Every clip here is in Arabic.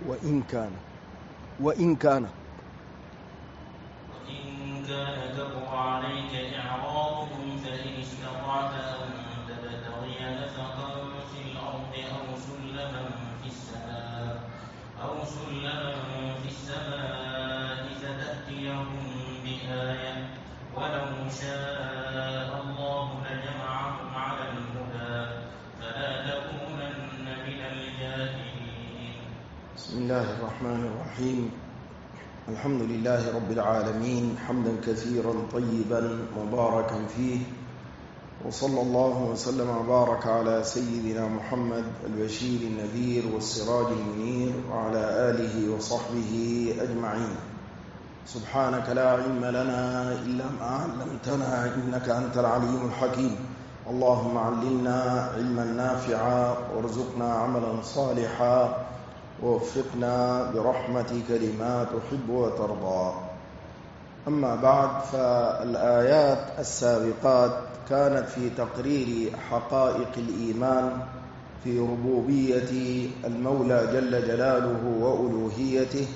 وإن كان كبر عليك إعراضهم فإن استطعت أن تبتغي نفقا في الأرض أو سلما في السماء فتأتيهم بآية ولو شاء الله لجمعهم على الهدى فلا تكونن من الجاهلين. بسم الله الرحمن الرحيم. الحمد لله رب العالمين حمدا كثيرا طيبا مباركا فيه، وصلى الله وسلم وبارك على سيدنا محمد البشير النذير والسراج المنير وعلى آله وصحبه أجمعين. سبحانك لا علم لنا إلا ما علمتنا إنك أنت العليم الحكيم. اللهم علمنا علما نافعا وارزقنا عملا صالحا ووفقنا برحمتك لما تحب وترضى. أما بعد، فالآيات السابقات كانت في تقرير حقائق الإيمان في ربوبية المولى جل جلاله وألوهيته،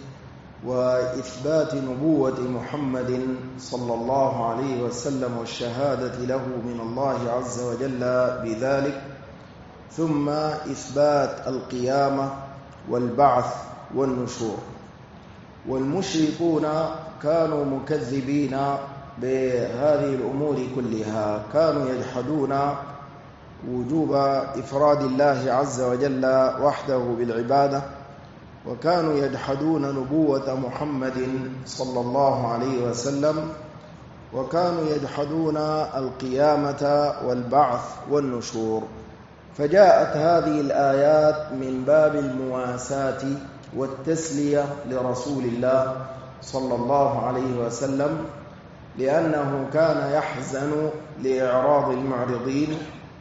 وإثبات نبوة محمد صلى الله عليه وسلم والشهادة له من الله عز وجل بذلك، ثم إثبات القيامة والبعث والنشور. والمشركون كانوا مكذبين بهذه الأمور كلها، كانوا يجحدون وجوب إفراد الله عز وجل وحده بالعبادة، وكانوا يجحدون نبوة محمد صلى الله عليه وسلم، وكانوا يجحدون القيامة والبعث والنشور. فجاءت هذه الآيات من باب المواساة والتسلية لرسول الله صلى الله عليه وسلم، لأنه كان يحزن لإعراض المعرضين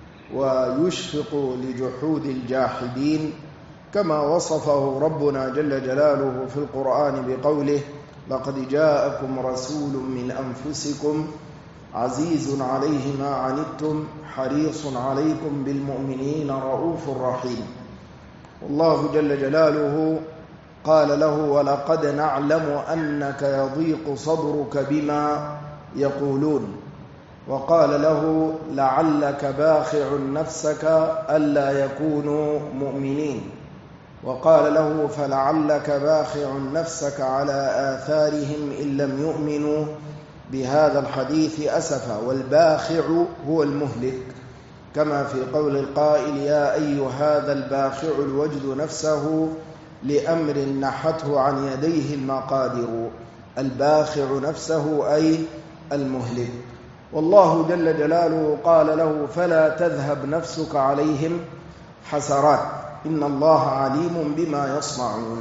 ويشفق لجحود الجاحدين، كما وصفه ربنا جل جلاله في القرآن بقوله: لقد جاءكم رسول من أنفسكم عزيز عليه ما عنتم حريص عليكم بالمؤمنين رؤوف رحيم. والله جل جلاله قال له: ولقد نعلم أنك يضيق صدرك بما يقولون، وقال له: لعلك باخع نفسك ألا يكونوا مؤمنين، وقال له: فلعلك باخع نفسك على آثارهم إن لم يؤمنوا بهذا الحديث أسفا. والباخع هو المهلك، كما في قول القائل: يا أي هذا الباخع الوجد نفسه لأمر نحته عن يديه المقادر. الباخع نفسه أي المهلك. والله جل جلاله قال له: فلا تذهب نفسك عليهم حسرات إن الله عليم بما يصنعون.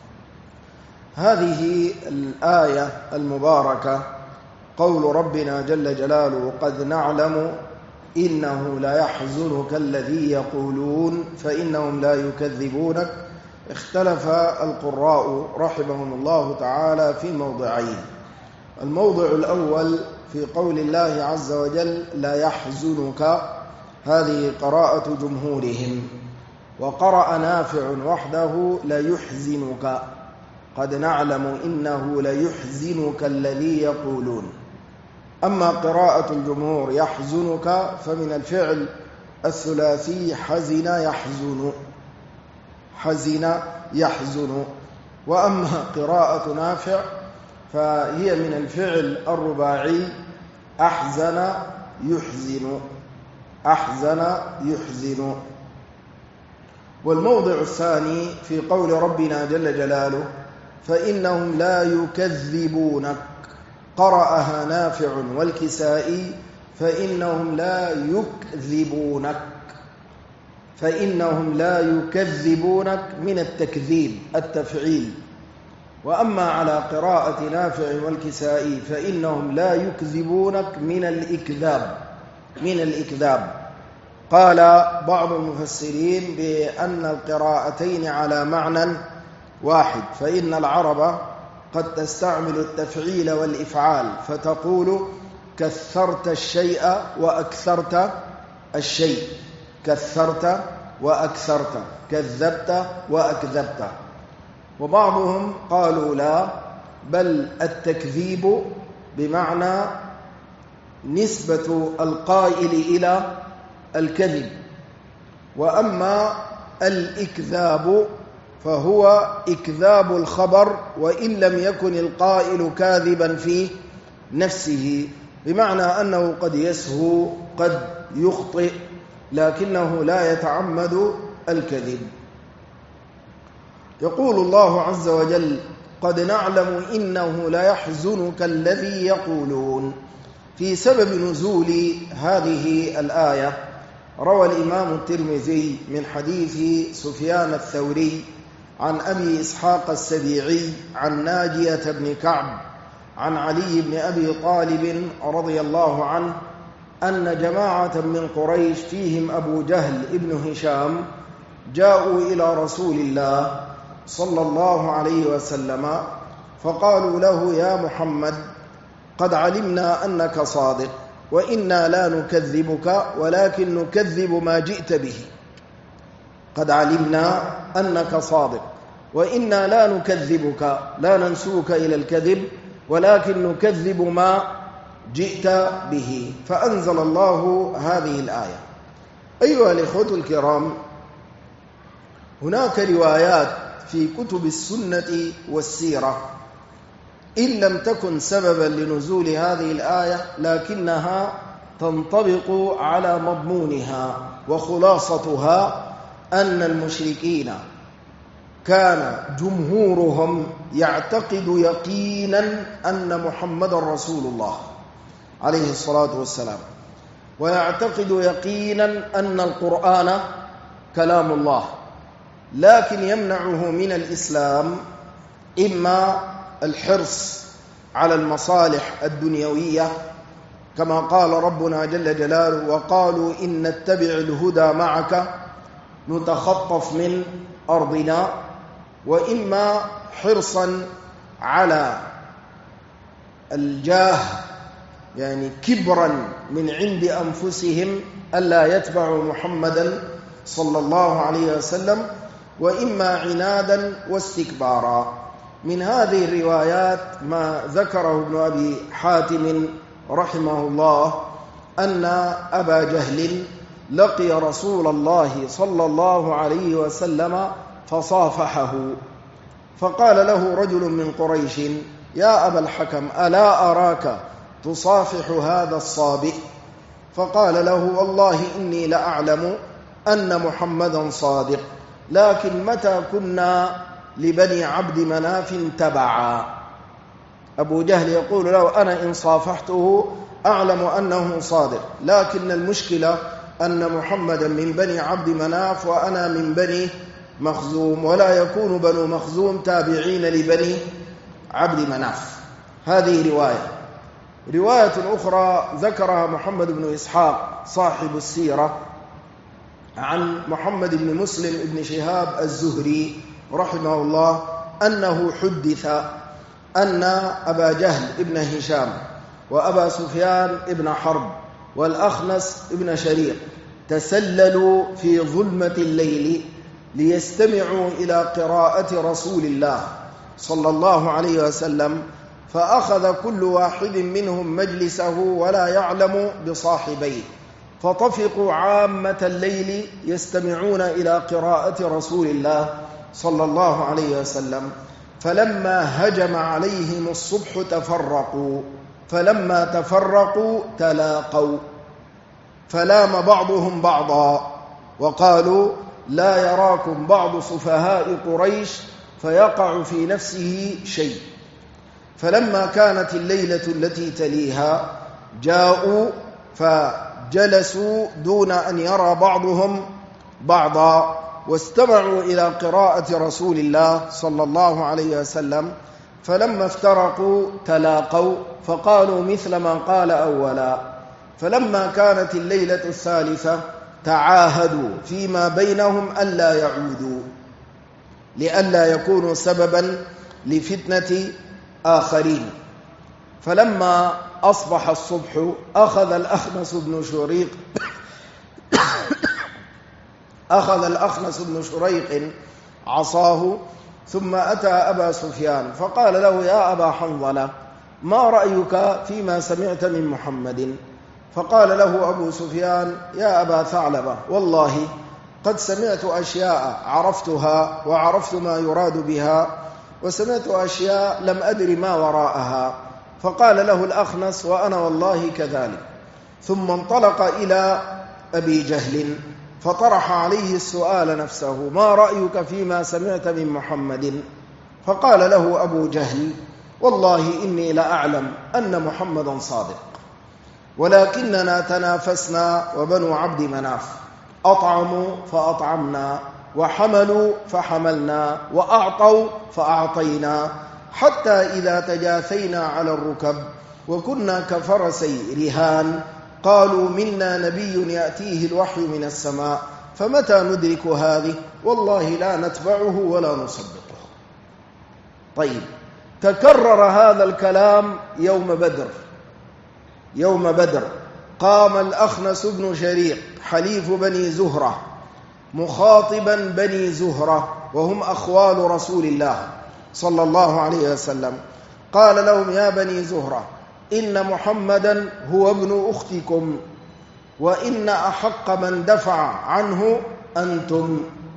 هذه الآية المباركة قول ربنا جل جلاله: قد نعلم إنه لا يحزنك الذي يقولون فإنهم لا يكذبونك. اختلف القراء رحمهم الله تعالى في موضعين. الموضع الأول في قول الله عز وجل: لا يحزنك، هذه قراءة جمهورهم، وقرأ نافع وحده: لا يحزنك. قد نعلم إنه ليحزنك الذي يقولون. أما قراءة الجمهور يحزنك فمن الفعل الثلاثي حزن يحزن، حزن يحزن. وأما قراءة نافع فهي من الفعل الرباعي أحزن يحزن، أحزن يحزن. والموضع الثاني في قول ربنا جل جلاله: فإنهم لا يكذبونك، قرأها نافع والكسائي: فإنهم لا يكذبونك، فإنهم لا يكذبونك من التكذيب التفعيل. وأما على قراءة نافع والكسائي: فإنهم لا يكذبونك من الإكذاب، من الإكذاب. قال بعض المفسرين بأن القراءتين على معنى واحد، فإن العرب قد تستعمل التفعيل والإفعال، فتقول: كثرت الشيء وأكثرت الشيء، كثرت وأكثرت، كذبت وأكذبت. وبعضهم قالوا لا، بل التكذيب بمعنى نسبة القائل إلى الكذب، وأما الإكذاب فهو إكذاب الخبر وإن لم يكن القائل كاذبا في نفسه، بمعنى أنه قد يسهو قد يخطئ لكنه لا يتعمد الكذب. يقول الله عز وجل: قد نعلم إنه ليحزنك الذي يقولون. في سبب نزول هذه الآية روى الإمام الترمذي من حديث سفيان الثوري عن أبي إسحاق السبيعي عن ناجية بن كعب عن علي بن أبي طالب رضي الله عنه أن جماعة من قريش فيهم أبو جهل ابن هشام جاءوا إلى رسول الله صلى الله عليه وسلم فقالوا له: يا محمد، قد علمنا أنك صادق وإنا لا نكذبك ولكن نكذب ما جئت به. قد علمنا أنك صادق وإنا لا نكذبك، لا ننسوك إلى الكذب، ولكن نكذب ما جئت به. فأنزل الله هذه الآية. أيها الإخوة الكرام، هناك روايات في كتب السنة والسيرة إن لم تكن سببا لنزول هذه الآية لكنها تنطبق على مضمونها، وخلاصتها أن المشركين كان جمهورهم يعتقد يقينا أن محمد رسول الله عليه الصلاة والسلام، ويعتقد يقينا أن القرآن كلام الله، لكن يمنعه من الإسلام إما الحرص على المصالح الدنيوية كما قال ربنا جل جلاله: وقالوا إن نتبع الهدى معك نتخطف من أرضنا، وإما حرصا على الجاه، يعني كبرا من عند أنفسهم ألا يتبعوا محمدا صلى الله عليه وسلم، وإما عنادا واستكبارا. من هذه الروايات ما ذكره ابن أبي حاتم رحمه الله أن أبا جهل لقي رسول الله صلى الله عليه وسلم فصافحه، فقال له رجل من قريش: يا أبا الحكم، ألا أراك تصافح هذا الصابئ؟ فقال له: والله إني لأعلم أن محمدا صادق، لكن متى كنا لبني عبد مناف تبعا. أبو جهل يقول له: أنا إن صافحته أعلم أنه صادق، لكن المشكلة أن محمدا من بني عبد مناف وأنا من بني مخزوم، ولا يكون بنو مخزوم تابعين لبني عبد مناف. هذه رواية أخرى ذكرها محمد بن إسحاق صاحب السيرة عن محمد بن مسلم بن شهاب الزهري رحمه الله أنه حدث أن أبا جهل ابن هشام وأبا سفيان ابن حرب والأخنس ابن شريق تسللوا في ظلمة الليل ليستمعوا إلى قراءة رسول الله صلى الله عليه وسلم، فأخذ كل واحد منهم مجلسه ولا يعلم بصاحبيه، فطفقوا عامة الليل يستمعون إلى قراءة رسول الله صلى الله عليه وسلم. فلما هجم عليهم الصبح تفرقوا، فلما تفرقوا تلاقوا، فلام بعضهم بعضا وقالوا: لا يراكم بعض سفهاء قريش فيقع في نفسه شيء. فلما كانت الليلة التي تليها جاءوا فجلسوا دون أن يرى بعضهم بعضا، واستمعوا إلى قراءة رسول الله صلى الله عليه وسلم. فلما افترقوا تلاقوا فقالوا مثل ما قال أولا. فلما كانت الليلة الثالثة تعاهدوا فيما بينهم ألا يعودوا لئلا يكونوا سببا لفتنة آخرين. فلما أصبح الصبح أخذ الأخنس بن شريق عصاه ثم أتى أبا سفيان فقال له: يا أبا حنظلة، ما رأيك فيما سمعت من محمد؟ فقال له أبو سفيان: يا أبا ثعلبة، والله قد سمعت أشياء عرفتها وعرفت ما يراد بها، وسمعت أشياء لم أدر ما وراءها. فقال له الأخنس: وأنا والله كذلك. ثم انطلق إلى أبي جهل فطرح عليه السؤال نفسه: ما رأيك فيما سمعت من محمد؟ فقال له أبو جهل: والله إني لأعلم أن محمدا صادق، ولكننا تنافسنا وبنو عبد مناف، أطعموا فأطعمنا، وحملوا فحملنا، وأعطوا فأعطينا، حتى إذا تجاثينا على الركب وكنا كفرسي رهان قالوا: منا نبي يأتيه الوحي من السماء، فمتى ندرك هذه؟ والله لا نتبعه ولا نصدقه. طيب، تكرر هذا الكلام يوم بدر قام الأخنس بن شريق حليف بني زهرة مخاطبا بني زهرة وهم أخوال رسول الله صلى الله عليه وسلم. قال لهم: يا بني زهرة، إن محمدا هو ابن أختكم، وإن أحق من دفع عنه أنتم،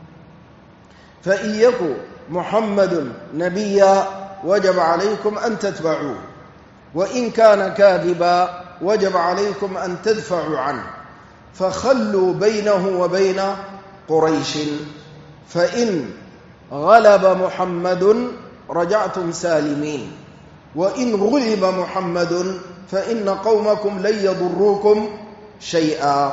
فإن يكن محمد نبيا وجب عليكم أن تتبعوه، وإن كان كاذبا وجب عليكم أن تدفعوا عنه، فخلوا بينه وبين قريش، فإن غلب محمد رجعتم سالمين، وإن غلب محمد فإن قومكم لن يضروكم شيئا،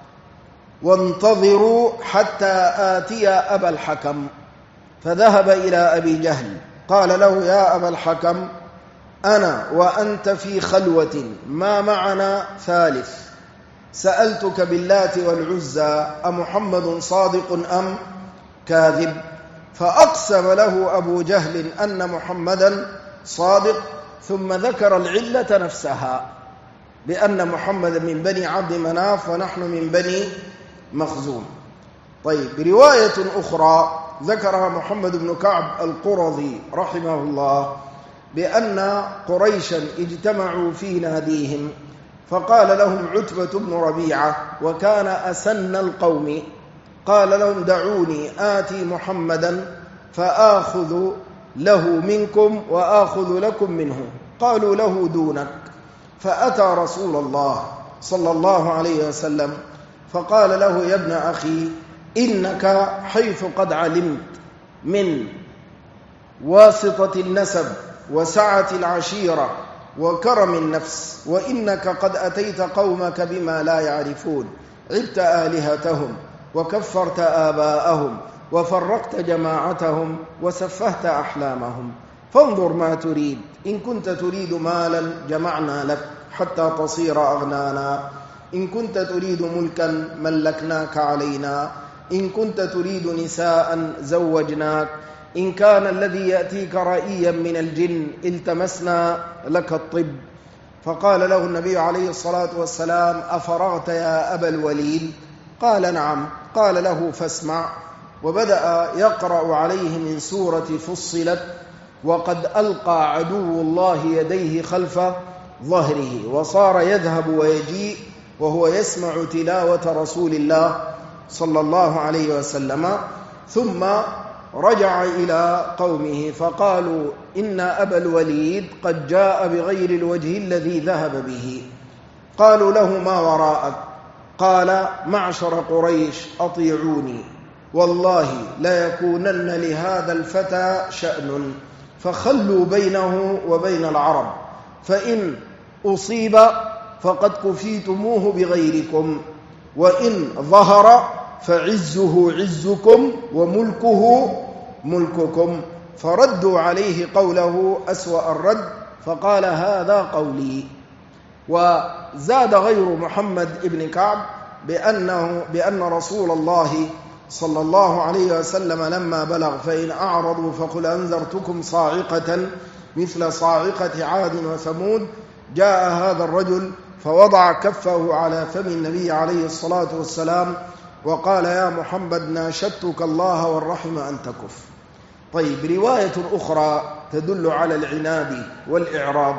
وانتظروا حتى آتي أبا الحكم. فذهب إلى أبي جهل قال له: يا أبا الحكم، أنا وأنت في خلوة ما معنا ثالث، سألتك باللات والعزى أمحمد صادق أم كاذب؟ فأقسم له أبو جهل أن محمدا صادق، ثم ذكر العلة نفسها بأن محمد من بني عبد مناف ونحن من بني مخزوم. طيب، برواية أخرى ذكرها محمد بن كعب القرظي رحمه الله بأن قريشا اجتمعوا في ناديهم، فقال لهم عتبة بن ربيعة وكان أسن القوم، قال لهم: دعوني آتي محمدا فآخذ له منكم وآخذ لكم منه. قالوا: له دونك. فأتى رسول الله صلى الله عليه وسلم فقال له: يا ابن أخي، إنك حيث قد علمت من واسطة النسب وسعة العشيرة وكرم النفس، وإنك قد أتيت قومك بما لا يعرفون، عبت آلهتهم وكفرت آباءهم وفرقت جماعتهم وسفهت أحلامهم، فانظر ما تريد، إن كنت تريد مالا جمعنا لك حتى تصير أغنانا، إن كنت تريد ملكا ملكناك علينا، إن كنت تريد نساء زوجناك، إن كان الذي يأتيك رأيا من الجن التمسنا لك الطب. فقال له النبي عليه الصلاة والسلام: أفرغت يا أبا الوليد؟ قال: نعم. قال له: فاسمع. وبدأ يقرأ عليه من سورة فصلت: وقد ألقى عدو الله يديه خلف ظهره، وصار يذهب ويجيء وهو يسمع تلاوة رسول الله صلى الله عليه وسلم. ثم رجع إلى قومه فقالوا: إن أبا الوليد قد جاء بغير الوجه الذي ذهب به. قالوا له: ما وراءك؟ قال: معشر قريش، أطيعوني، والله ليكونن لهذا الفتى شأن، فخلوا بينه وبين العرب، فإن أصيب فقد كفيتموه بغيركم، وإن ظهر فعزه عزكم وملكه ملككم. فردوا عليه قوله أسوأ الرد، فقال: هذا قولي. وزاد غير محمد بن كعب بأن رسول الله صلى الله عليه وسلم لما بلغ: فإن أعرضوا فقل أنذرتكم صاعقة مثل صاعقة عاد وثمود، جاء هذا الرجل فوضع كفه على فم النبي عليه الصلاة والسلام وقال: يا محمد، ناشدتك الله والرحم أن تكف. طيب، رواية أخرى تدل على العناد والإعراض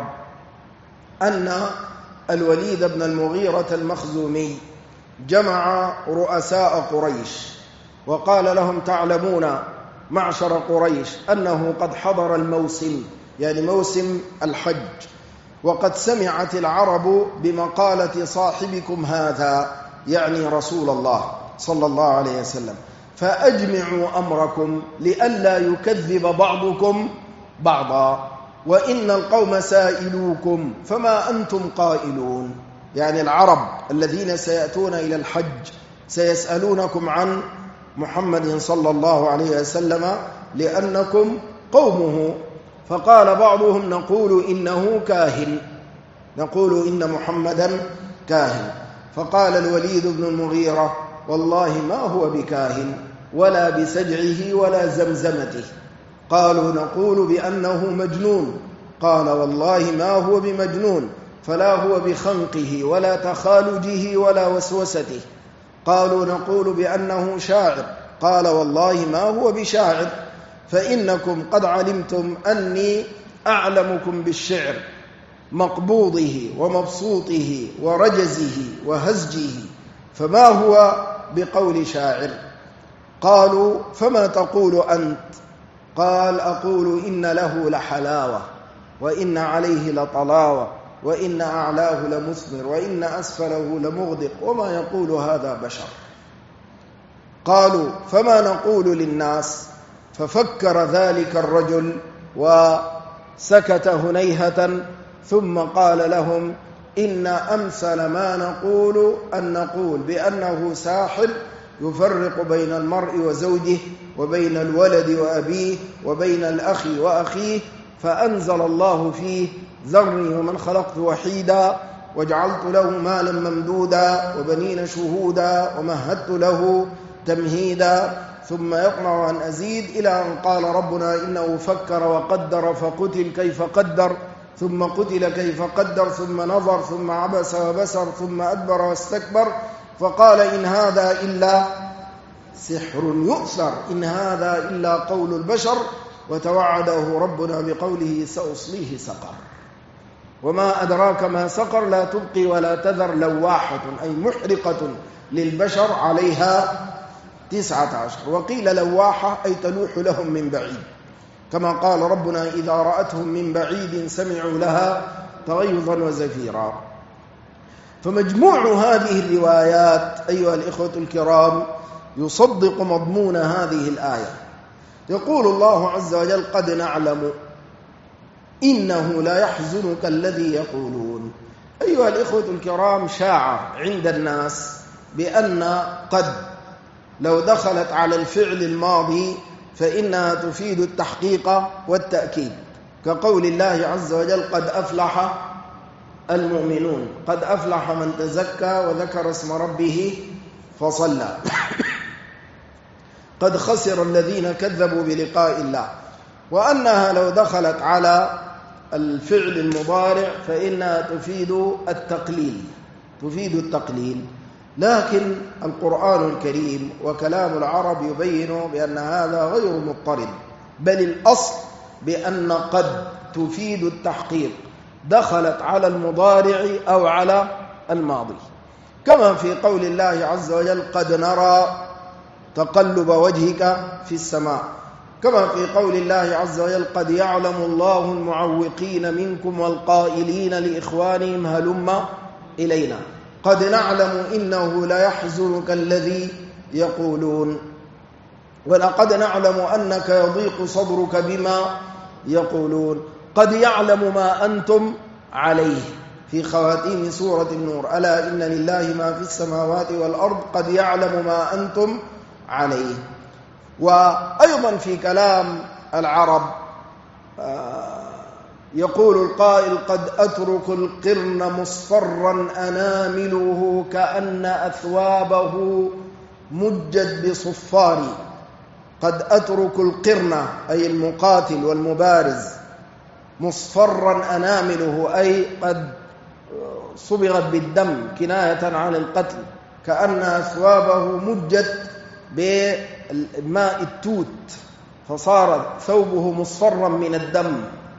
أن الوليد بن المغيرة المخزومي جمع رؤساء قريش وقال لهم: تعلمون معشر قريش أنه قد حضر الموسم، يعني موسم الحج، وقد سمعت العرب بمقالة صاحبكم هذا، يعني رسول الله صلى الله عليه وسلم، فأجمعوا أمركم لئلا يكذب بعضكم بعضا، وإن القوم سائلوكم فما أنتم قائلون. يعني العرب الذين سيأتون إلى الحج سيسألونكم عن محمد صلى الله عليه وسلم لأنكم قومه. فقال بعضهم: نقول إنه كاهن، نقول إن محمدا كاهن. فقال الوليد بن المغيرة: والله ما هو بكاهن ولا بسجعه ولا زمزمته. قالوا: نقول بأنه مجنون. قال: والله ما هو بمجنون، فلا هو بخنقه ولا تخالجه ولا وسوسته. قالوا: نقول بأنه شاعر. قال: والله ما هو بشاعر، فإنكم قد علمتم أني أعلمكم بالشعر، مقبوضه ومبسوطه ورجزه وهزجه، فما هو بقول شاعر. قالوا: فما تقول أنت؟ قال: أقول إن له لحلاوة، وإن عليه لطلاوة، وإن أعلاه لمثمر، وإن أسفله لمغدق، وما يقول هذا بشر. قالوا: فما نقول للناس؟ ففكر ذلك الرجل وسكت هنيهة، ثم قال لهم: إن أمثل ما نقول أن نقول بأنه ساحر يفرق بين المرء وزوجه، وبين الولد وأبيه، وبين الأخ وأخيه، فأنزل الله فيه: ذرني ومن خلقت وحيدا وجعلت له مالا ممدودا وبنين شهودا ومهدت له تمهيدا، ثم يطمع أن أزيد، إلى أن قال ربنا: إنه فكر وقدر فقتل كيف قدر، ثم قتل كيف قدر، ثم نظر، ثم عبس وبسر، ثم أدبر واستكبر، فقال: إن هذا إلا سحر يؤثر، إن هذا إلا قول البشر. وتوعده ربنا بقوله: سأصليه سقر. وما أدراك ما سقر، لا تبقي ولا تذر، لواحة أي محرقة للبشر، عليها 19. وقيل لواحة أي تلوح لهم من بعيد، كما قال ربنا: إذا رأتهم من بعيد سمعوا لها تغيظا وزفيرا. فمجموع هذه الروايات أيها الإخوة الكرام يصدق مضمون هذه الآية. يقول الله عز وجل: قد نعلم إنه لا يحزنك الذي يقولون. أيها الإخوة الكرام، شاع عند الناس بأن قد لو دخلت على الفعل الماضي فإنها تفيد التحقيق والتأكيد، كقول الله عز وجل: قد أفلح المؤمنون، قد أفلح من تزكى وذكر اسم ربه فصلى، قد خسر الذين كذبوا بلقاء الله. وأنها لو دخلت على الفعل المضارع فإنها تفيد التقليل، تفيد التقليل. لكن القرآن الكريم وكلام العرب يبين بأن هذا غير مضطرد، بل الأصل بأن قد تفيد التحقيق، دخلت على المضارع أو على الماضي، كما في قول الله عز وجل: قد نرى تقلب وجهك في السماء، كما في قول الله عز وجل: قد يعلم الله المعوقين منكم والقائلين لإخوانهم هلم إلينا. قد نعلم إنه لا يحزنك الذي يقولون، ولقد نعلم أنك يضيق صدرك بما يقولون. قد يعلم ما أنتم عليه في خواتيم سورة النور: ألا إن لله ما في السماوات والأرض قد يعلم ما أنتم عليه. وأيضا في كلام العرب يقول القائل: قد أترك القرن مصفرا أنامله كأن أثوابه مجت بصفار. قد أترك القرن أي المقاتل والمبارز، مصفرا أنامله أي قد صبغت بالدم كناية عن القتل، كأن أثوابه مجت بماء التوت، فصار ثوبه مصفرا من الدم.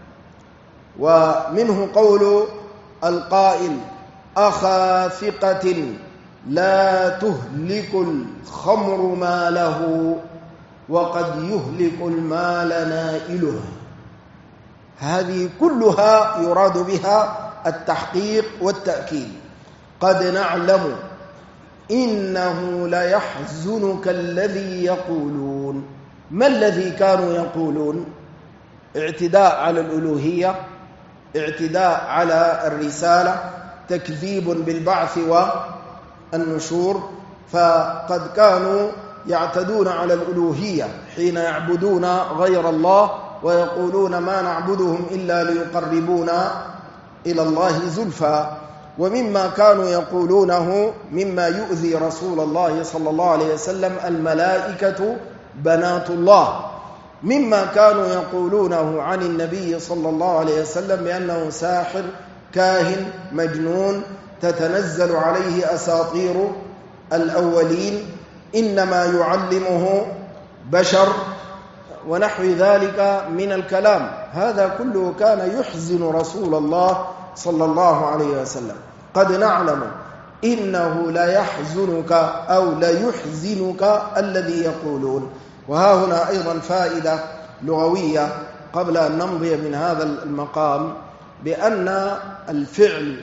ومنه قول القائل: أخا ثقة لا تهلك الخمر ماله وقد يهلك المال نائله. هذه كلها يراد بها التحقيق والتأكيد. قد نعلم إنه ليحزنك الذي يقولون. ما الذي كانوا يقولون؟ اعتداء على الألوهية، اعتداء على الرسالة، تكذيب بالبعث والنشور. فقد كانوا يعتدون على الألوهية حين يعبدون غير الله ويقولون ما نعبدهم إلا ليقربونا إلى الله زلفى. ومما كانوا يقولونه مما يؤذي رسول الله صلى الله عليه وسلم: الملائكة بنات الله. مما كانوا يقولونه عن النبي صلى الله عليه وسلم بأنه ساحر كاهن مجنون تتنزل عليه أساطير الأولين، إنما يعلمه بشر، ونحو ذلك من الكلام. هذا كله كان يحزن رسول الله صلى الله عليه وسلم. قد نعلم إنه لا يحزنك أو لا يحزنك الذي يقولون. وها هنا أيضا فائدة لغوية قبل أن نمضي من هذا المقام، بأن الفعل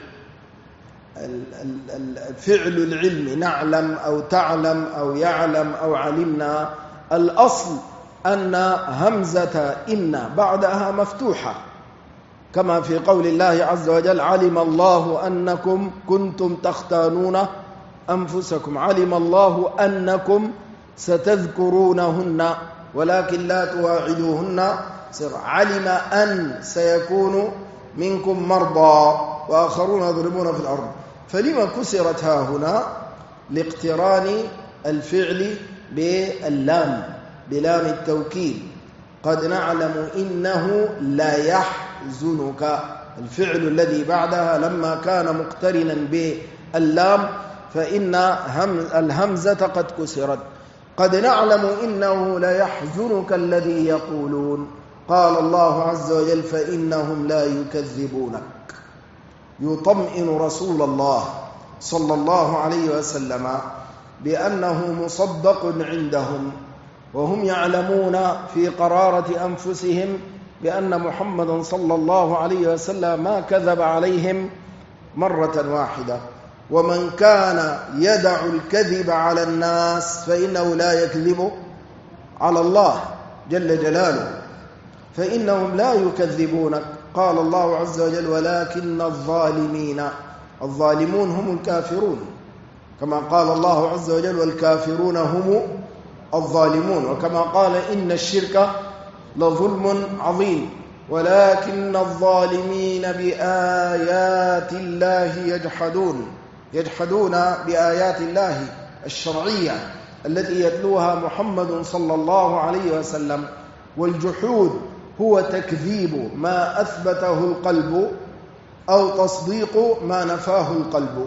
العلم نعلم أو تعلم أو يعلم أو علمنا، الأصل أن همزة إن بعدها مفتوحة، كما في قول الله عز وجل: علم الله أنكم كنتم تختانون أنفسكم، علم الله أنكم ستذكرونهن ولكن لا تواعدوهن سرا، علم أن سيكون منكم مرضى وآخرون يضربون في الأرض. فلما كسرت ها هنا؟ لاقتران الفعل باللام، بلام التوكيد. قد نعلم إنه لا يحزنك، الفعل الذي بعدها لما كان مقترنا باللام فإن الهمزة قد كسرت. قد نعلم إنه لا يحزنك الذي يقولون. قال الله عز وجل: فإنهم لا يكذبونك. يطمئن رسول الله صلى الله عليه وسلم بأنه مصدق عندهم، وهم يعلمون في قرارة أنفسهم بأن محمدا صلى الله عليه وسلم ما كذب عليهم مرة واحدة. ومن كان يدع الكذب على الناس فإنه لا يكذب على الله جل جلاله، فإنهم لا يكذبونك. قال الله عز وجل: ولكن الظالمون هم الكافرون، كما قال الله عز وجل: والكافرون هم الظالمون. وكما قال: إن الشرك لظلم عظيم ولكن الظالمين بآيات الله يجحدون بآيات الله الشرعية التي يتلوها محمد صلى الله عليه وسلم. والجحود هو تكذيب ما أثبته القلب أو تصديق ما نفاه القلب.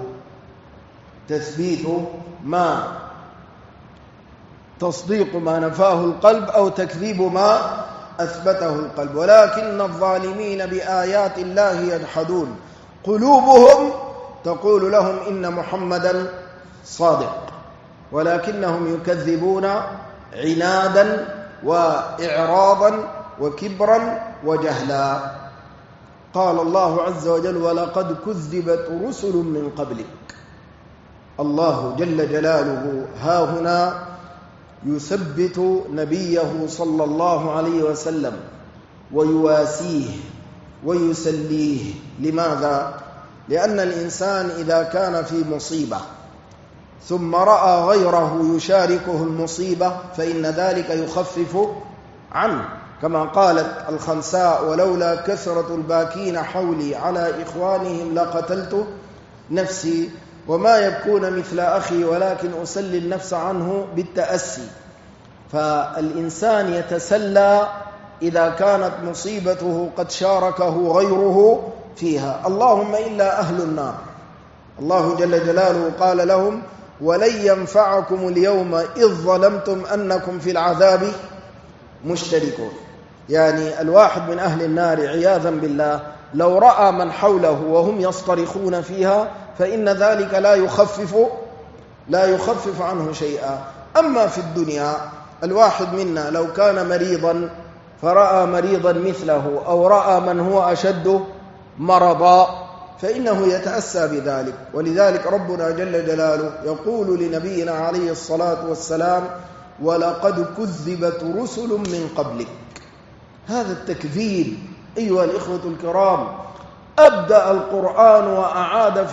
تصديق ما نفاه القلب أو تكذيب ما أثبته القلب. ولكن الظالمين بآيات الله يجحدون، قلوبهم تقول لهم إن محمدا صادق، ولكنهم يكذبون عنادا وإعراضا وكبرا وجهلا. قال الله عز وجل: ولقد كذبت رسل من قبلك. الله جل جلاله ها هنا يثبت نبيه صلى الله عليه وسلم ويواسيه ويسليه. لماذا؟ لأن الإنسان إذا كان في مصيبة ثم رأى غيره يشاركه المصيبة فإن ذلك يخفف عنه، كما قالت الخنساء: ولولا كثرة الباكين حولي على إخوانهم لقتلت نفسي، وما يبكون مثل أخي ولكن أسلي النفس عنه بالتأسي. فالإنسان يتسلى إذا كانت مصيبته قد شاركه غيره فيها، اللهم إلا أهل النار. الله جل جلاله قال لهم: ولن ينفعكم اليوم إذ ظلمتم أنكم في العذاب مشتركون. يعني الواحد من أهل النار عياذا بالله لو رأى من حوله وهم يصطرخون فيها فإن ذلك لا يخفف عنه شيئا. أما في الدنيا الواحد منا لو كان مريضا فرأى مريضا مثله أو رأى من هو أشد مرضا فإنه يتأسى بذلك. ولذلك ربنا جل جلاله يقول لنبينا عليه الصلاة والسلام: ولقد كذبت رسل من قبلك. هذا التكذيب أيها الإخوة الكرام أبدأ القرآن وأعاد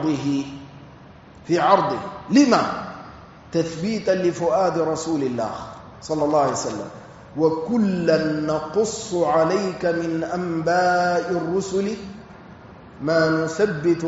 في عرضه لما؟ تثبيتا لفؤاد رسول الله صلى الله عليه وسلم. وكلا نقص عليك من أنباء الرسل ما نثبت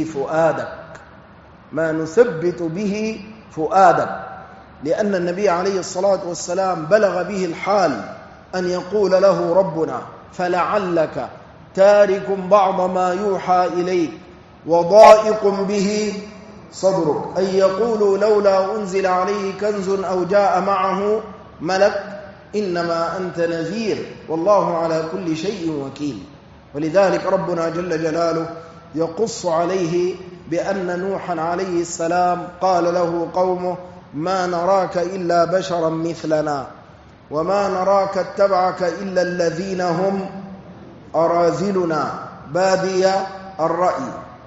به فؤادك لأن النبي عليه الصلاة والسلام بلغ به الحال أن يقول له ربنا: فلعلك تارك بعض ما يوحى إليك وضائق به صدرك، أن يقولوا لولا أنزل عليه كنز أو جاء معه ملك، إنما أنت نذير والله على كل شيء وكيل. ولذلك ربنا جل جلاله يقص عليه بأن نوحا عليه السلام قال له قومه: ما نراك إلا بشرا مثلنا وما نراك اتبعك إلا الذين هم أراذلنا بادي الرأي.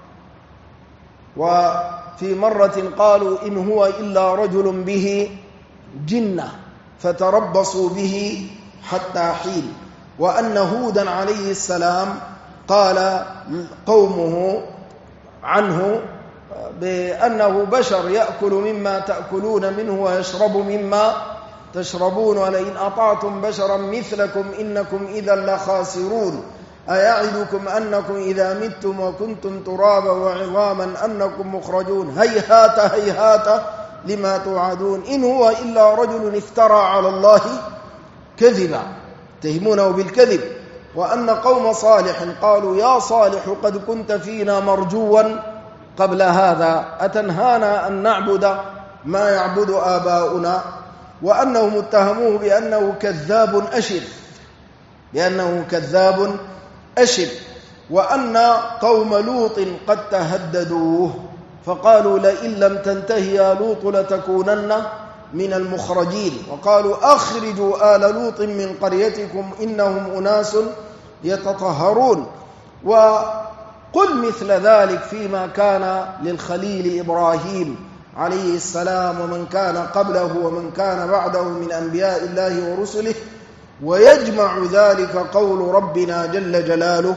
وفي مرة قالوا: إن هو إلا رجل به جنة فتربصوا به حتى حين. وأن هودا عليه السلام قال قومه عنه بأنه بشر يأكل مما تأكلون منه ويشرب مما تشربون، ولئن أطعتم بشرا مثلكم إنكم إذا لخاسرون، أيعدكم أنكم إذا متم وكنتم ترابا وعظاما أنكم مخرجون، هيهات هيهات لما توعدون، إن هو إلا رجل افترى على الله كذبا، تهمونه بالكذب. وأن قوم صالح قالوا: يا صالح قد كنت فينا مرجوا قبل هذا أتنهانا أن نعبد ما يعبد آباؤنا. وأنهم اتهموه بأنه كذاب أشر. وأن قوم لوط قد تهددوه فقالوا: لئن لم تنتهي يا لوط لتكونن من المخرجين. وقالوا: أخرجوا آل لوط من قريتكم إنهم أناس يتطهرون. وقل مثل ذلك فيما كان للخليل إبراهيم عليه السلام ومن كان قبله ومن كان بعده من أنبياء الله ورسله. ويجمع ذلك قول ربنا جل جلاله: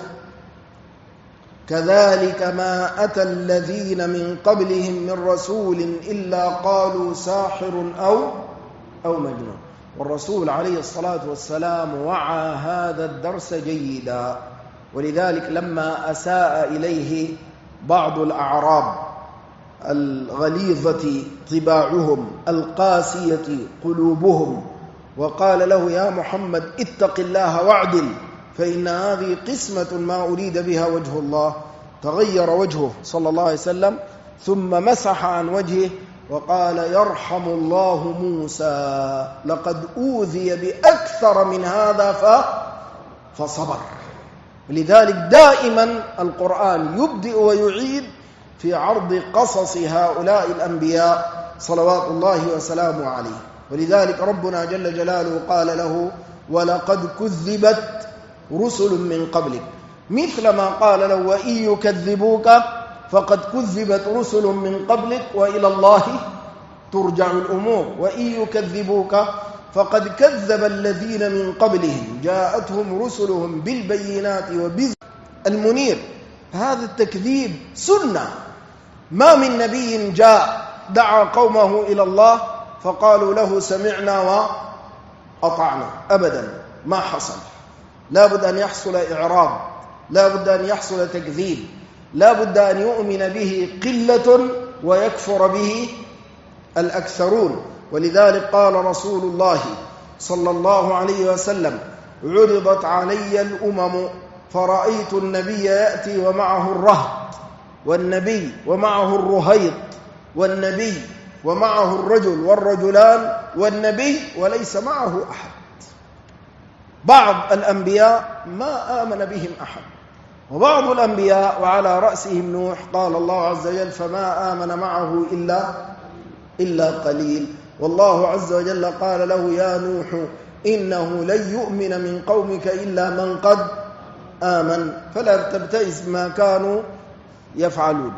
كذلك ما أتى الذين من قبلهم من رسول إلا قالوا ساحر أو مجنون. والرسول عليه الصلاة والسلام وعى هذا الدرس جيدا. ولذلك لما أساء إليه بعض الأعراب الغليظة طباعهم القاسية قلوبهم وقال له: يا محمد اتق الله واعدل فإن هذه قسمة ما أريد بها وجه الله، تغير وجهه صلى الله عليه وسلم ثم مسح عن وجهه وقال: يرحم الله موسى لقد أوذي بأكثر من هذا فصبر. لذلك دائما القرآن يبدئ ويعيد في عرض قصص هؤلاء الأنبياء صلوات الله وسلامه عليه. ولذلك ربنا جل جلاله قال له: ولقد كذبت رسل من قبلك، مثل ما قال له: وإن يكذبوك فقد كذبت رسل من قبلك وإلى الله ترجع الأمور، وإن يكذبوك فقد كذب الذين من قبلهم جاءتهم رسلهم بالبينات وبالذكر المنير. هذا التكذيب سنة، ما من نبي جاء دعا قومه إلى الله فقالوا له سمعنا وأطعنا، أبدا ما حصل. لا بد أن يحصل إعراض، لا بد أن يحصل تكذيب، لا بد أن يؤمن به قلة ويكفر به الأكثرون. ولذلك قال رسول الله صلى الله عليه وسلم: عرضت علي الأمم فرأيت النبي يأتي ومعه الرهط، والنبي ومعه الرهيط، والنبي ومعه الرجل والرجلان، والنبي وليس معه أحد. بعض الأنبياء ما آمن بهم أحد، وبعض الأنبياء وعلى رأسهم نوح قال الله عز وجل فما آمن معه إلا قليل. والله عز وجل قال له يا نوح إنه لن يؤمن من قومك إلا من قد آمن فلا تبتئس بما كانوا يفعلون.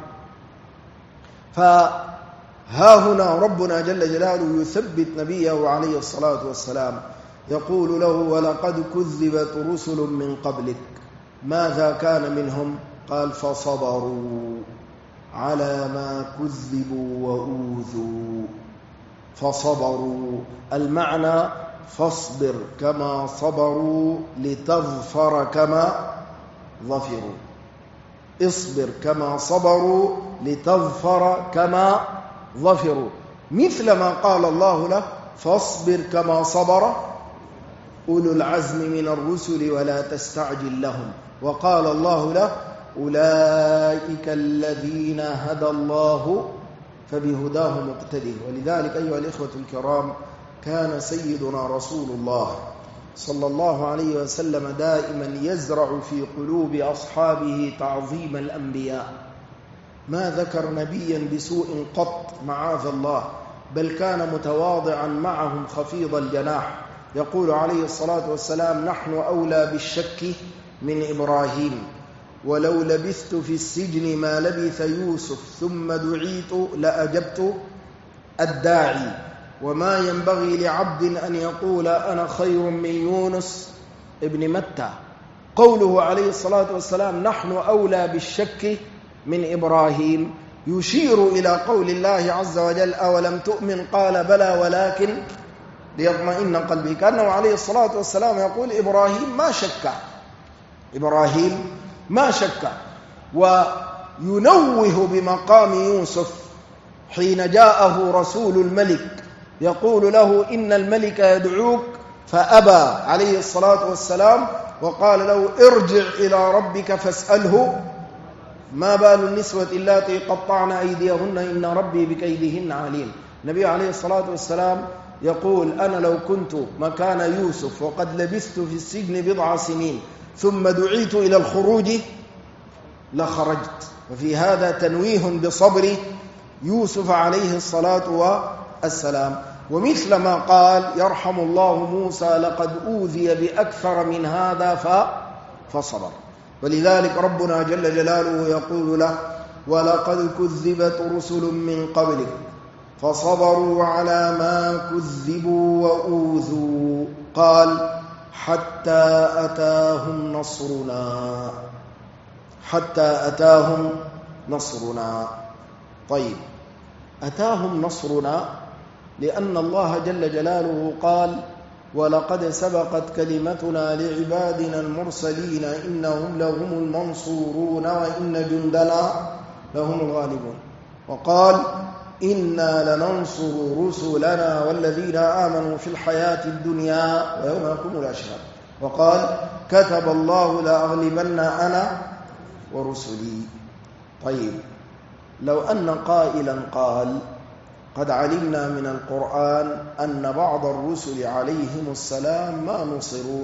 فها هنا ربنا جل جلاله يثبت نبيه عليه الصلاة والسلام، يقول له ولقد كذبت رسل من قبلك ماذا كان منهم؟ قال فصبروا على ما كذبوا وأوذوا. فصبروا المعنى فاصبر كما صبروا لتظفر كما ظفروا. اصبر كما صبروا لتظفر كما ظفروا، مثل ما قال الله له فاصبر كما صبر أولو العزم من الرسل ولا تستعجل لهم. وقال الله له أولئك الذين هدى الله فبهداه مقتده. ولذلك أيها الإخوة الكرام كان سيدنا رسول الله صلى الله عليه وسلم دائما يزرع في قلوب أصحابه تعظيم الأنبياء، ما ذكر نبيا بسوء قط معاذ الله، بل كان متواضعا معهم خفيض الجناح. يقول عليه الصلاة والسلام نحن أولى بالشك من إبراهيم، ولو لبثت في السجن ما لبث يوسف ثم دعيت لأجبت الداعي، وما ينبغي لعبد أن يقول أنا خير من يونس ابن متى. قوله عليه الصلاة والسلام نحن أولى بالشك من إبراهيم يشير إلى قول الله عز وجل أولم تؤمن قال بلى ولكن ليطمئن قلبي، كأنه عليه الصلاة والسلام يقول إبراهيم ما شك. وينوه بمقام يوسف حين جاءه رسول الملك يقول له إن الملك يدعوك فأبى عليه الصلاة والسلام، وقال له ارجع إلى ربك فاسأله ما بال النسوة اللاتي قطعن أيديهن إن ربي بكيدهن عليم. النبي عليه الصلاة والسلام يقول أنا لو كنت مكان يوسف وقد لبثت في السجن 10 سنين ثم دعيت إلى الخروج لخرجت. وفي هذا تنويه بصبر يوسف عليه الصلاة والسلام. ومثل ما قال يرحم الله موسى لقد أوذي بأكثر من هذا فصبر. ولذلك ربنا جل جلاله يقول له ولقد كذبت رسل من قبلك فصبروا على ما كذبوا وأوذوا. قال حتى أتاهم نصرنا. طيب أتاهم نصرنا لأن الله جل جلاله قال ولقد سبقت كلمتنا لعبادنا المرسلين إنهم لهم المنصورون وإن جندنا لهم الغالبون. وقال إنا لننصر رسلنا والذين آمنوا في الحياة الدنيا ويوم يقوم الأشهاد. وقال كتب الله لأغلبن أنا ورسلي. طيب لو أن قائلا قال قد علمنا من القرآن أن بعض الرسل عليهم السلام ما نصروا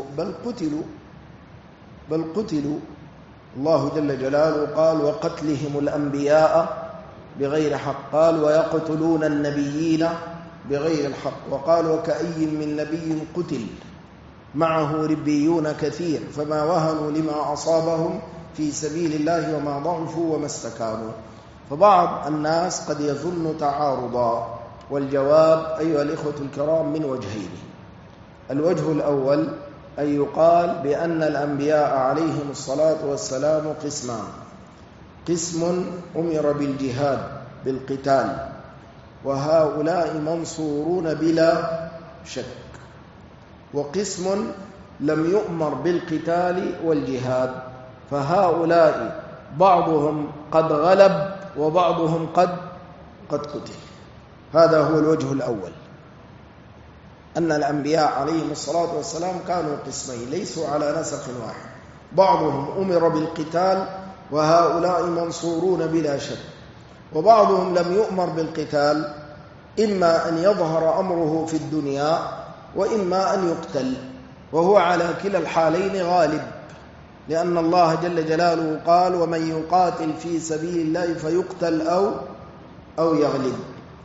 بل قتلوا الله جل جلاله قال وقتلهم الأنبياء بغير حق، قال ويقتلون النبيين بغير الحق، وقال وكأي من نبي قتل معه ربيون كثير فما وهنوا لما أصابهم في سبيل الله وما ضعفوا وما استكانوا. فبعض الناس قد يظن تعارضا، والجواب أيها الإخوة الكرام من وجهين. الوجه الأول أن يقال بأن الأنبياء عليهم الصلاة والسلام قسمان: قسم أمر بالجهاد بالقتال وهؤلاء منصورون بلا شك، وقسم لم يؤمر بالقتال والجهاد فهؤلاء بعضهم قد غلب وبعضهم قد قتل. هذا هو الوجه الأول، أن الأنبياء عليهم الصلاة والسلام كانوا قسمين ليسوا على نسق واحد، بعضهم أمر بالقتال وهؤلاء منصورون بلا شك، وبعضهم لم يؤمر بالقتال، إما أن يظهر أمره في الدنيا وإما أن يقتل. وهو على كلا الحالين غالب، لأن الله جل جلاله قال: ومن يقاتل في سبيل الله فيقتل أو يغلب.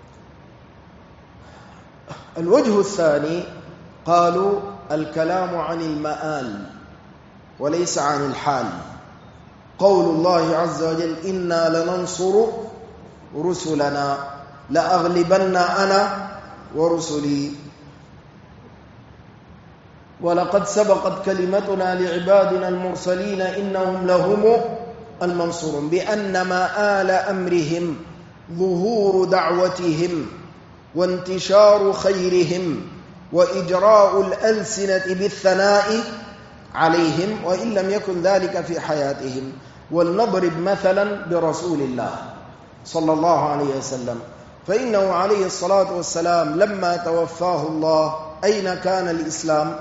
الوجه الثاني قالوا الكلام عن المآل وليس عن الحال. قول الله عز وجل: إنا لننصر رسلنا لأغلبن أنا ورسلي ولقد سبقت كلمتنا لعبادنا المرسلين إنهم لهم المنصورون، بأن مآل أمرهم ظهور دعوتهم وانتشار خيرهم وإجراء الألسنة بالثناء عليهم، وإن لم يكن ذلك في حياتهم. ولنضرب مثلا برسول الله صلى الله عليه وسلم، فإنه عليه الصلاة والسلام لما توفاه الله أين كان الإسلام؟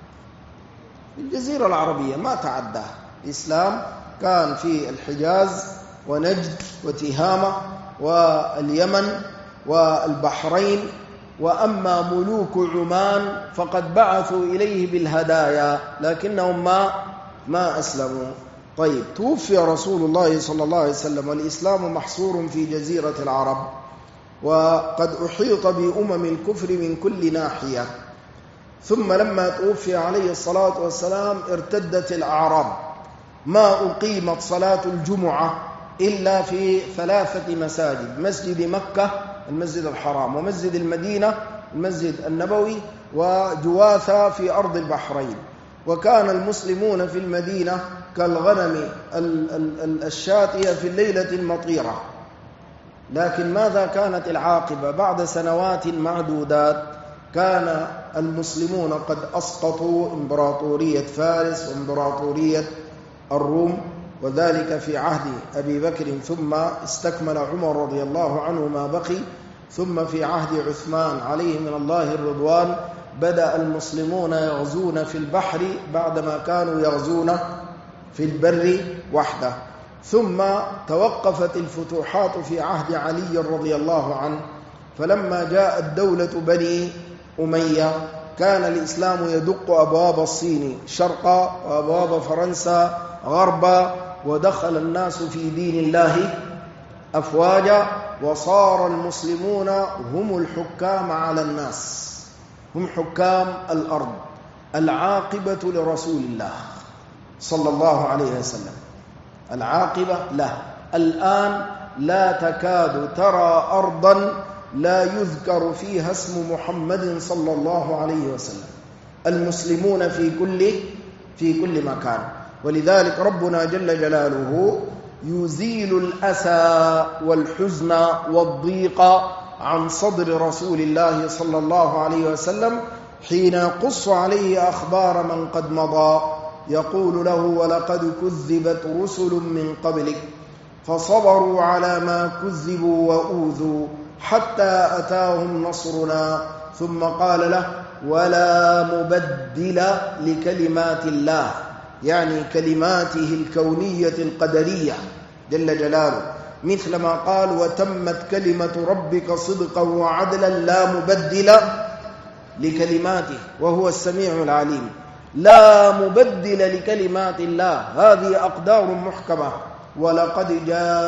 الجزيرة العربية، ما تعداه. الإسلام كان في الحجاز ونجد وتهامة واليمن والبحرين، وأما ملوك عمان فقد بعثوا إليه بالهدايا لكنهم ما أسلموا. طيب، توفي رسول الله صلى الله عليه وسلم والإسلام محصور في جزيرة العرب، وقد أحيط بأمم الكفر من كل ناحية. ثم لما توفي عليه الصلاة والسلام ارتدت الأعراب، ما أقيمت صلاة الجمعة إلا في 3 مساجد: مسجد مكة المسجد الحرام، ومسجد المدينة المسجد النبوي، وجواثة في أرض البحرين. وكان المسلمون في المدينة كالغنم الشاتية في الليلة المطيرة. لكن ماذا كانت العاقبة؟ بعد سنوات معدودات كان المسلمون قد أسقطوا إمبراطورية فارس وإمبراطورية الروم، وذلك في عهد أبي بكر، ثم استكمل عمر رضي الله عنه ما بقي، ثم في عهد عثمان عليه من الله الرضوان بدأ المسلمون يغزون في البحر بعدما كانوا يغزون في البر وحده. ثم توقفت الفتوحات في عهد علي رضي الله عنه، فلما جاءت دولة بني أمية كان الإسلام يدق أبواب الصين شرقا وأبواب فرنسا غربا، ودخل الناس في دين الله أفواجا، وصار المسلمون هم الحكام على الناس، هم حكام الأرض. العاقبة لرسول الله صلى الله عليه وسلم، العاقبة له. الآن لا تكاد ترى أرضا لا يذكر فيها اسم محمد صلى الله عليه وسلم، المسلمون في كل مكان. ولذلك ربنا جل جلاله يزيل الأسى والحزن والضيق عن صدر رسول الله صلى الله عليه وسلم حين يقص عليه أخبار من قد مضى، يقول له: ولقد كذبت رسل من قبلك فصبروا على ما كذبوا وأوذوا حتى أتاهم نصرنا، ثم قال له: ولا مبدل لكلمات الله، يعني كلماته الكونية القدرية جل جلاله، مثل ما قال: وتمت كلمة ربك صدقا وعدلا لا مبدل لكلماته وهو السميع العليم. لا مبدل لكلمات الله، هذه أقدار محكمة. ولقد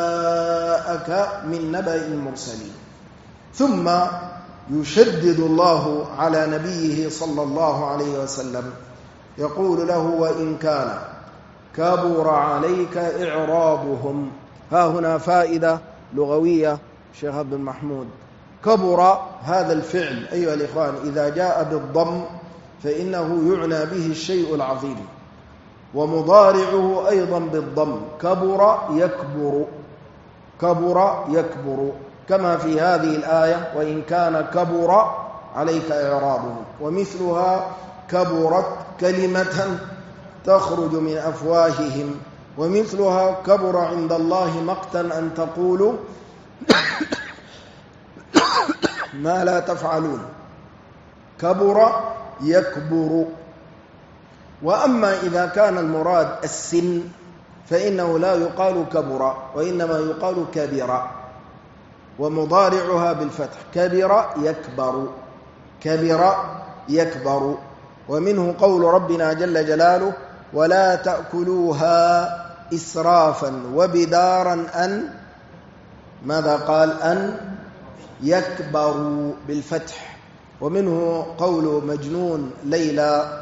جاءك من نبأ المرسلين. ثم يشدد الله على نبيه صلى الله عليه وسلم، يقول له: وإن كان كبر عليك إعرابهم. ها هنا فائدة لغوية شيخ عبد المحمود. كبر هذا الفعل أيها الإخوان إذا جاء بالضم فإنه يعنى به الشيء العظيم، ومضارعه أيضا بالضم، كبر يكبر، كبر يكبر، كما في هذه الآية: وإن كان كبر عليك إعرابهم. ومثلها: كبرت كلمة تخرج من أفواههم. ومثلها: كبر عند الله مقتا أن تقولوا ما لا تفعلون. كبر يكبر. وأما إذا كان المراد السن فإنه لا يقال كبر، وإنما يقال كبر، ومضارعها بالفتح، كبر يكبر، كبر يكبر. ومنه قول ربنا جل جلاله ولا تأكلوها إسرافا وبدارا أن ماذا قال أن يكبروا بالفتح. ومنه قول مجنون ليلى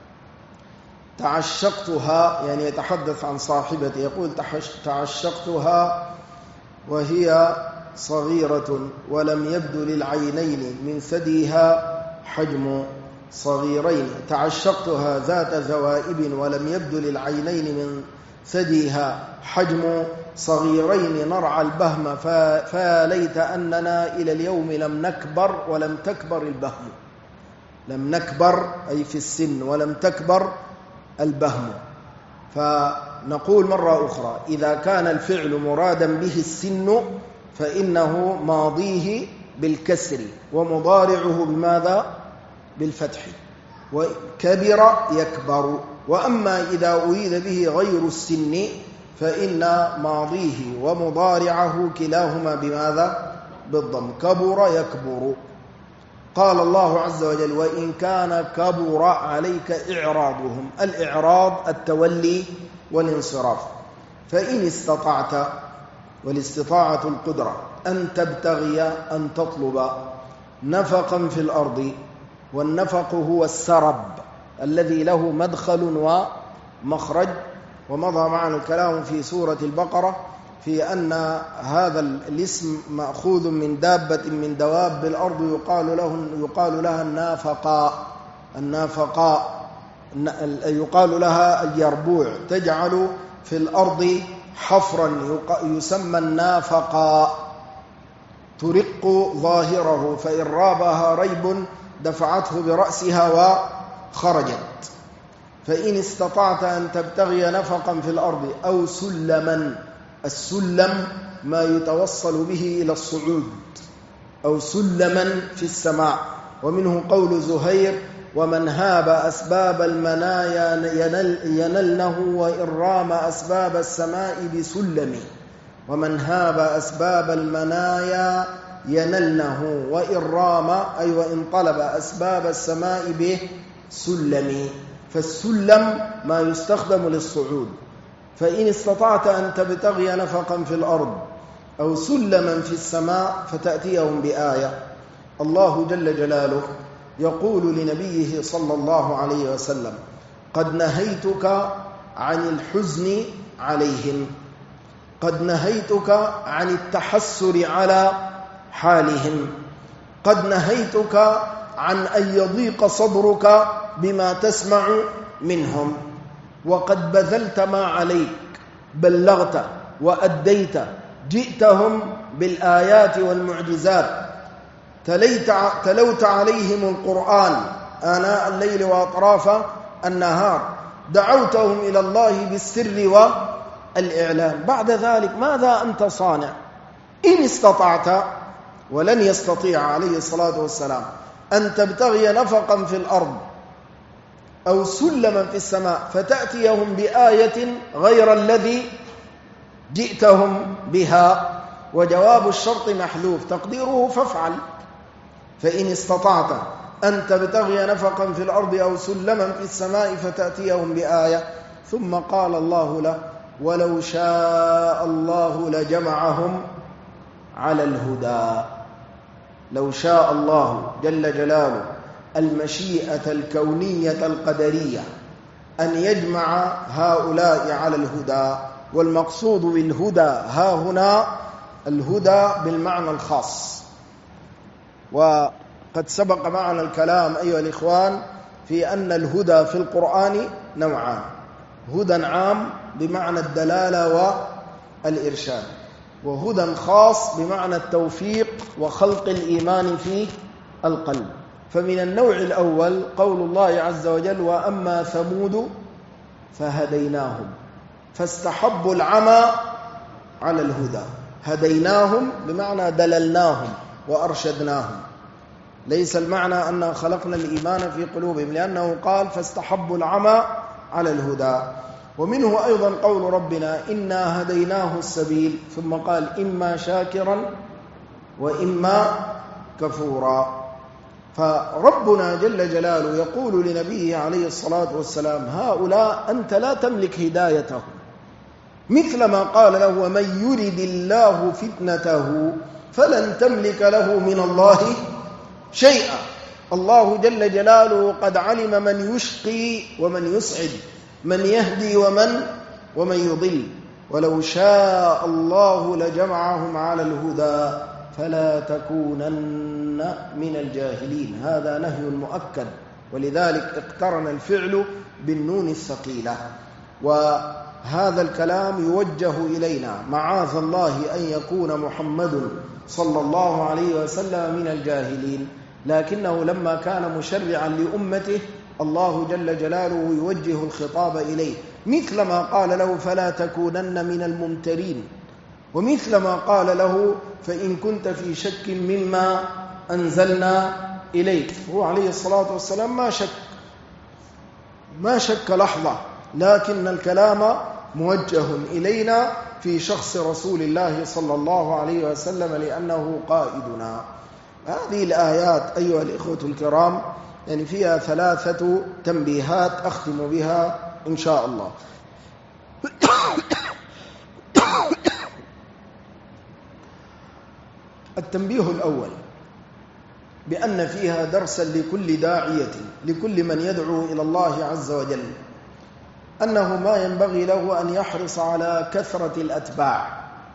تعشقتها، يعني يتحدث عن صاحبته، يقول تعشقتها وهي صغيرة ولم يبدو للعينين من ثديها حجم صغيرين. تعشقتها ذات ذوائب ولم يبدو للعينين من ثديها حجم صغيرين نرعى البهم فليت أننا إلى اليوم لم نكبر ولم تكبر البهم. لم نكبر أي في السن ولم تكبر البهم. فنقول مرة أخرى إذا كان الفعل مرادا به السن فإنه ماضيه بالكسر ومضارعه بماذا؟ بالفتح. وكبر يكبر. وأما إذا أريد به غير السن فإن ماضيه ومضارعه كلاهما بماذا؟ بالضم. كبر يكبر. قال الله عز وجل وإن كان كبر عليك إعراضهم. الإعراض التولي والانصراف. فإن استطعت، والاستطاعة القدرة، أن تبتغي أن تطلب نفقا في الأرض، والنفق هو السرب الذي له مدخل ومخرج. ومضى معنا الكلام في سورة البقرة في أن هذا الاسم مأخوذ من دابة من دواب الأرض يقال لها النافقاء، يقال لها اليربوع، تجعل في الأرض حفرا يسمى النافقاء، ترق ظاهره، فإن رابها ريب دفعته برأسها وخرجت. فإن استطعت أن تبتغي نفقا في الأرض أو سلما. السلم ما يتوصل به إلى الصعود، أو سلما في السماء. ومنه قول زهير ومن هاب أسباب المنايا ينلنه وإن رام أسباب السماء بسلم. ومن هاب أسباب المنايا ينلنه وإن رام أي وإن طلب أسباب السماء بسلم. فالسلم ما يستخدم للصعود. فإن استطعت أن تبتغي نفقا في الأرض أو سلما في السماء فتأتيهم بآية. الله جل جلاله يقول لنبيه صلى الله عليه وسلم قد نهيتك عن الحزن عليهم، قد نهيتك عن التحسر على حالهم، قد نهيتك عن أن يضيق صدرك بما تسمع منهم، وقد بذلت ما عليك، بلغت وأديت، جئتهم بالآيات والمعجزات، تلوت عليهم القرآن آناء الليل وأطراف النهار، دعوتهم إلى الله بالسر والإعلان. بعد ذلك ماذا أنت صانع؟ إن استطعت، ولن يستطيع عليه الصلاة والسلام، أن تبتغي نفقا في الأرض أو سلما في السماء فتأتيهم بآية غير الذي جئتهم بها. وجواب الشرط محذوف تقديره فافعل. فإن استطعت أن تبتغي نفقا في الأرض أو سلما في السماء فتأتيهم بآية. ثم قال الله له ولو شاء الله لجمعهم على الهدى. لو شاء الله جل جلاله المشيئة الكونية القدرية أن يجمع هؤلاء على الهدى. والمقصود بالهدى ها هنا الهدى بالمعنى الخاص. وقد سبق معنا الكلام أيها الإخوان في أن الهدى في القرآن نوعان: هدى عام بمعنى الدلالة والإرشاد، وهدى خاص بمعنى التوفيق وخلق الإيمان في القلب. فمن النوع الأول قول الله عز وجل وأما ثمود فهديناهم فاستحبوا العمى على الهدى. هديناهم بمعنى دللناهم وأرشدناهم، ليس المعنى أن خلقنا الإيمان في قلوبهم، لأنه قال فاستحبوا العمى على الهدى. ومنه أيضا قول ربنا إنا هديناه السبيل، ثم قال إما شاكرا وإما كفورا. فربنا جل جلاله يقول لنبيه عليه الصلاة والسلام هؤلاء أنت لا تملك هدايتهم، مثلما قال له ومن يرد الله فتنته فلن تملك له من الله شيئا. الله جل جلاله قد علم من يشقي ومن يسعد، من يهدي ومن يضل، ولو شاء الله لجمعهم على الهدى فلا تكونن من الجاهلين. هذا نهي مؤكد، ولذلك اقترن الفعل بالنون الثقيلة. وهذا الكلام يوجه إلينا، معاذ الله أن يكون محمد صلى الله عليه وسلم من الجاهلين، لكنه لما كان مشرعا لأمته الله جل جلاله يوجه الخطاب إليه، مثلما قال له فلا تكونن من الممترين، ومثلما قال له فإن كنت في شك مما أنزلنا إليك. هو عليه الصلاة والسلام ما شك لحظة، لكن الكلام موجه إلينا في شخص رسول الله صلى الله عليه وسلم لأنه قائدنا. هذه الآيات أيها الإخوة الكرام يعني فيها 3 تنبيهات أختم بها إن شاء الله. التنبيه الأول بأن فيها درسا لكل داعية، لكل من يدعو إلى الله عز وجل، أنه ما ينبغي له أن يحرص على كثرة الأتباع،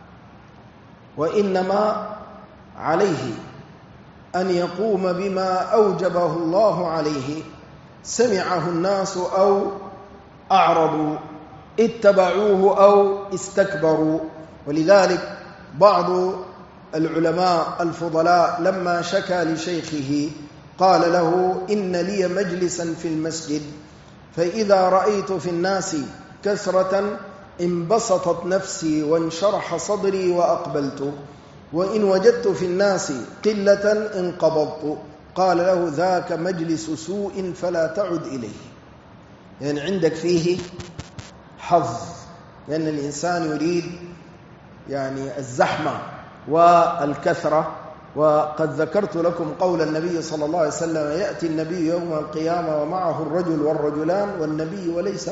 وإنما عليه أن يقوم بما أوجبه الله عليه، سمعه الناس أو أعرضوا، اتبعوه أو استكبروا. ولذلك بعض العلماء الفضلاء لما شكى لشيخه قال له إن لي مجلسا في المسجد، فإذا رأيت في الناس كثرة انبسطت نفسي وانشرح صدري وأقبلت، وإن وجدت في الناس قلة انقبضت. قال له ذاك مجلس سوء فلا تعد إليه. يعني عندك فيه حظ، لأن الإنسان يريد يعني الزحمة والكثرة. وقد ذكرت لكم قول النبي صلى الله عليه وسلم يأتي النبي يوم القيامة ومعه الرجل والرجلان والنبي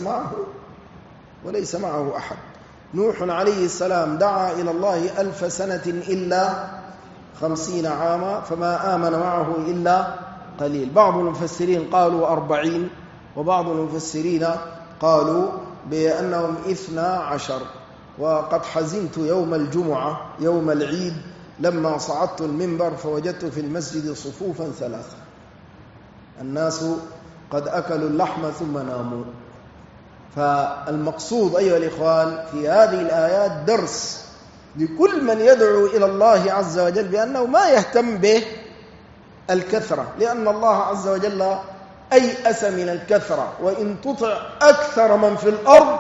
وليس معه أحد. نوح عليه السلام دعا إلى الله 1000 سنة إلا 50 عاما فما آمن معه إلا قليل. بعض المفسرين قالوا 40، وبعض المفسرين قالوا بأنهم 12. وقد حزنت يوم الجمعة يوم العيد لما صعدت المنبر فوجدت في المسجد صفوفا 3، الناس قد أكلوا اللحم ثم ناموا. فالمقصود أيها الإخوان في هذه الآيات درس لكل من يدعو إلى الله عز وجل بأنه ما يهتم به الكثرة، لأن الله عز وجل أيأس من الكثرة، وإن تطع أكثر من في الأرض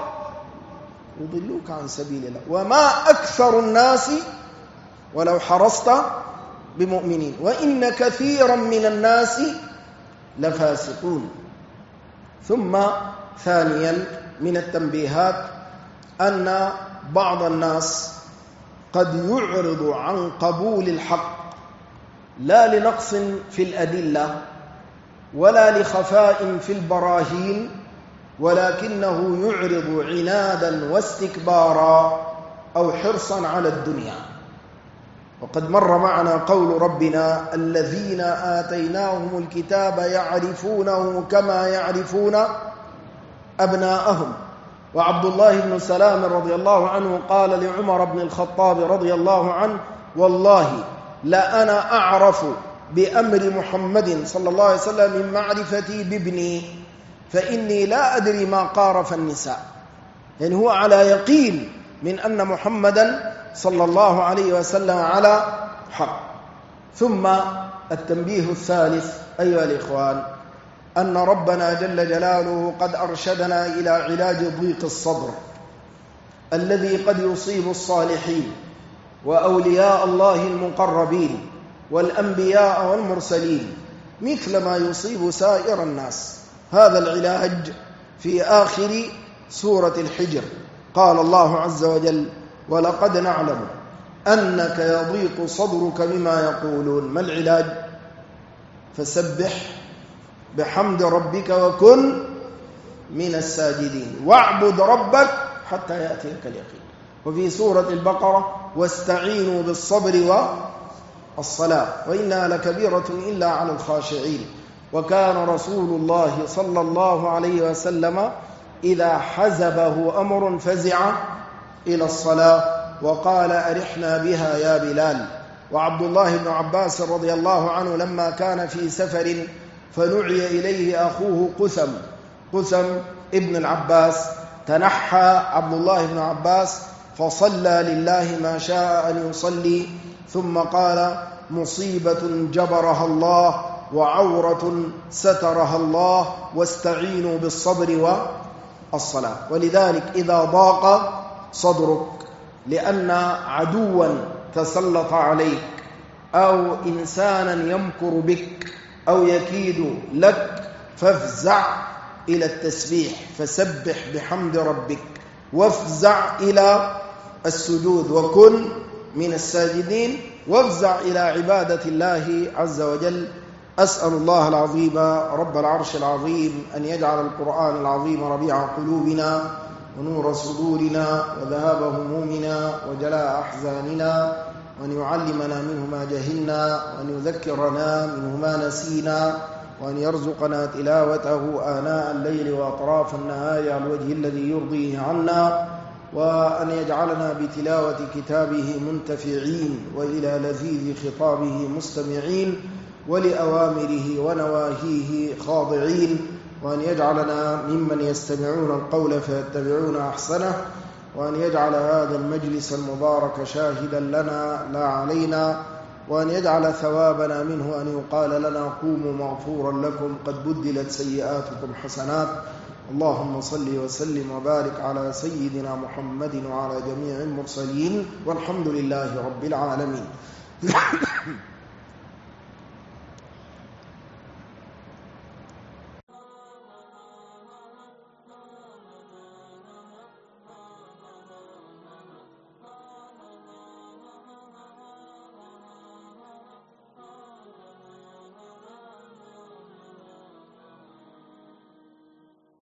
يضلوك عن سبيل الله وما أكثر الناس ولو حرصت بمؤمنين وإن كثيرا من الناس لفاسقون. ثم ثانيا من التنبيهات أن بعض الناس قد يعرض عن قبول الحق لا لنقص في الأدلة ولا لخفاء في البراهين، ولكنه يعرض عنادا واستكبارا أو حرصا على الدنيا. وقد مر معنا قول ربنا الذين آتيناهم الكتاب يعرفونه كما يعرفون أبناءهم. وعبد الله بن سلام رضي الله عنه قال لعمر بن الخطاب رضي الله عنه والله لأنا أعرف بأمر محمد صلى الله عليه وسلم من معرفتي بابني، فإني لا أدري ما قارف النساء. يعني هو على يقين من أن محمدا صلى الله عليه وسلم على حق. ثم التنبيه الثالث أيها الإخوان أن ربنا جل جلاله قد أرشدنا إلى علاج ضيق الصدر الذي قد يصيب الصالحين وأولياء الله المقربين والأنبياء والمرسلين مثل ما يصيب سائر الناس. هذا العلاج في آخر سورة الحجر قال الله عز وجل ولقد نعلم أنك يضيق صدرك بما يقولون. ما العلاج؟ فسبح بحمد ربك وكن من الساجدين واعبد ربك حتى يأتيك اليقين. وفي سورة البقرة واستعينوا بالصبر والصلاة وإنها لكبيرة إلا على الخاشعين. وكان رسول الله صلى الله عليه وسلم إذا حزبه أمر فزع إلى الصلاة وقال أرحنا بها يا بلال. وعبد الله بن عباس رضي الله عنه لما كان في سفر فنعي إليه أخوه قثم ابن العباس، تنحى عبد الله بن عباس فصلى لله ما شاء أن يصلي، ثم قال مصيبة جبرها الله وعورة سترها الله واستعينوا بالصبر والصلاة. ولذلك إذا ضاق صدرك لأن عدوا تسلط عليك أو إنسانا يمكر بك أو يكيد لك فافزع إلى التسبيح، فسبح بحمد ربك وافزع إلى السجود وكن من الساجدين، وافزع إلى عبادة الله عز وجل. أسأل الله العظيم رب العرش العظيم أن يجعل القرآن العظيم ربيع قلوبنا ونور صدورنا وذهاب همومنا وجلاء أحزاننا، وأن يعلمنا منه ما جهلنا، وأن يذكرنا منه ما نسينا، وأن يرزقنا تلاوته آناء الليل وأطراف النهار على الوجه الذي يرضيه عنا، وأن يجعلنا بتلاوة كتابه منتفعين وإلى لذيذ خطابه مستمعين ولأوامره ونواهيه خاضعين، وأن يجعلنا ممن يستمعون القول فيتبعون أحسنه، وأن يجعل هذا المجلس المبارك شاهدا لنا لا علينا، وأن يجعل ثوابنا منه أن يقال لنا قوموا مغفورا لكم قد بدلت سيئاتكم حسنات. اللهم صل وسلم وبارك على سيدنا محمد وعلى جميع المرسلين والحمد لله رب العالمين.